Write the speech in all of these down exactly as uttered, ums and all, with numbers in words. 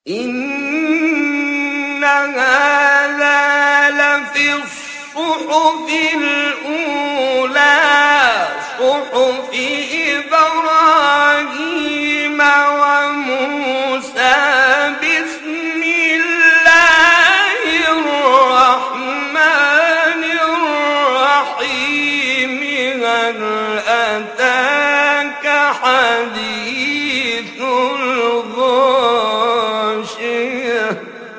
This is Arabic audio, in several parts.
إن هذا لفي الصحف الأولى صحف إبراهيم وموسى. بسم الله الرحمن الرحيم. هل أتاك حديث الغاشية.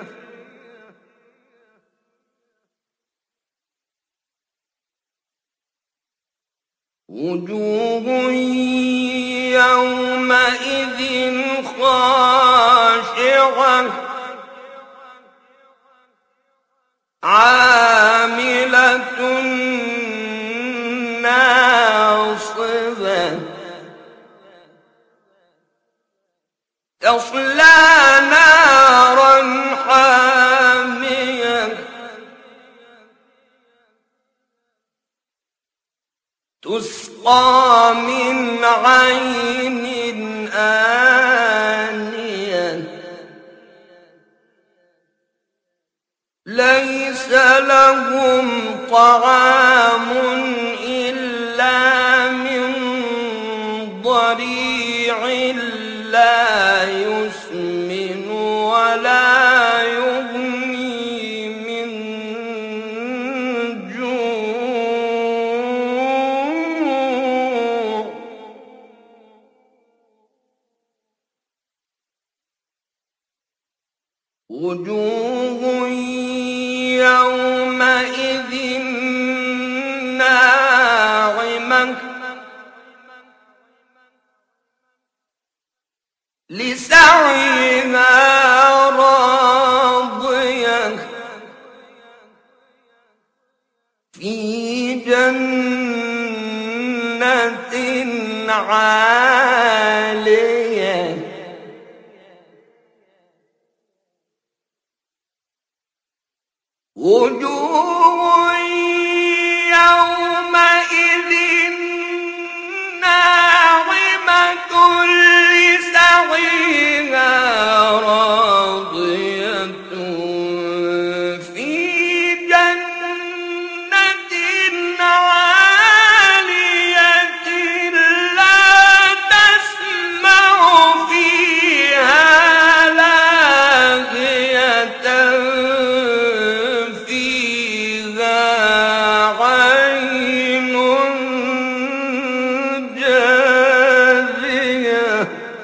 وجوه يومئذ خاشعة عاملة ناصبة تصلى نارا حامية تسقى من عين آنية ليس لهم طعام إلا من ضريع لا يسمن ولا يغني من جوع. وجوه يومئذ ناعمة لسعيها راضية في جنة عالية وجوه يومئذ ناعمة لسعيها راضية في جنة عالية لا تسمع فيها لاغية فيها عين جارية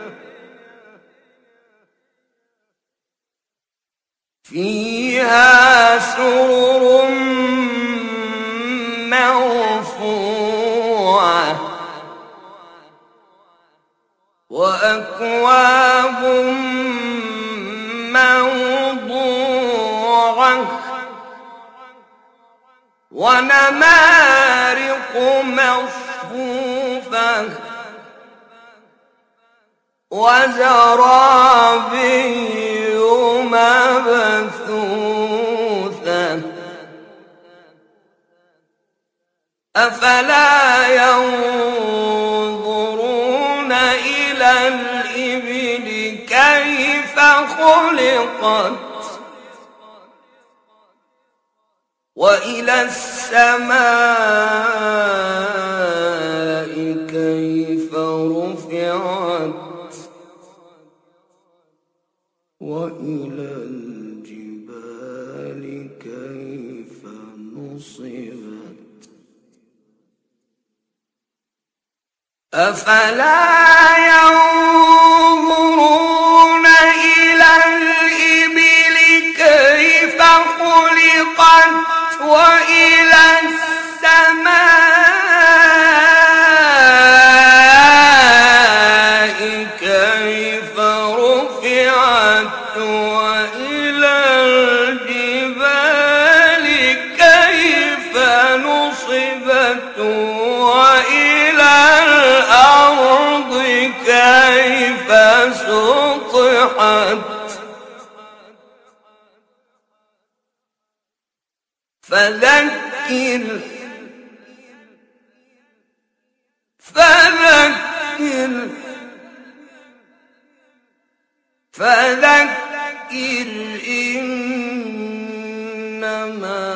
فيها سرر مرفوعة وأكواب موضوعة ونمارق مصفوفة وزرابي مبثوثة. أفلا ينظرون إلى الإبل كيف خلقت وإلى السماء كيف رفعت وإلى الجبال كيف نصبت. أفلا ينظرون إلى الإبل كيف خلقت وإلى السماء كيف رفعت وإلى الجبال كيف نصبت وإلى الأرض كيف سطحت. فذكر فذكر فذكر فذكر إنما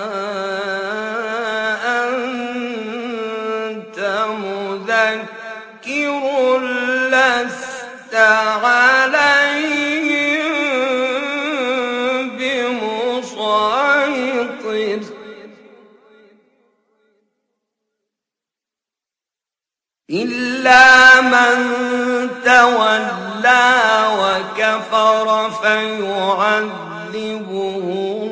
أنت مذكر لست عليهم بمسيطر إلا من تولى وكفر فيعذبه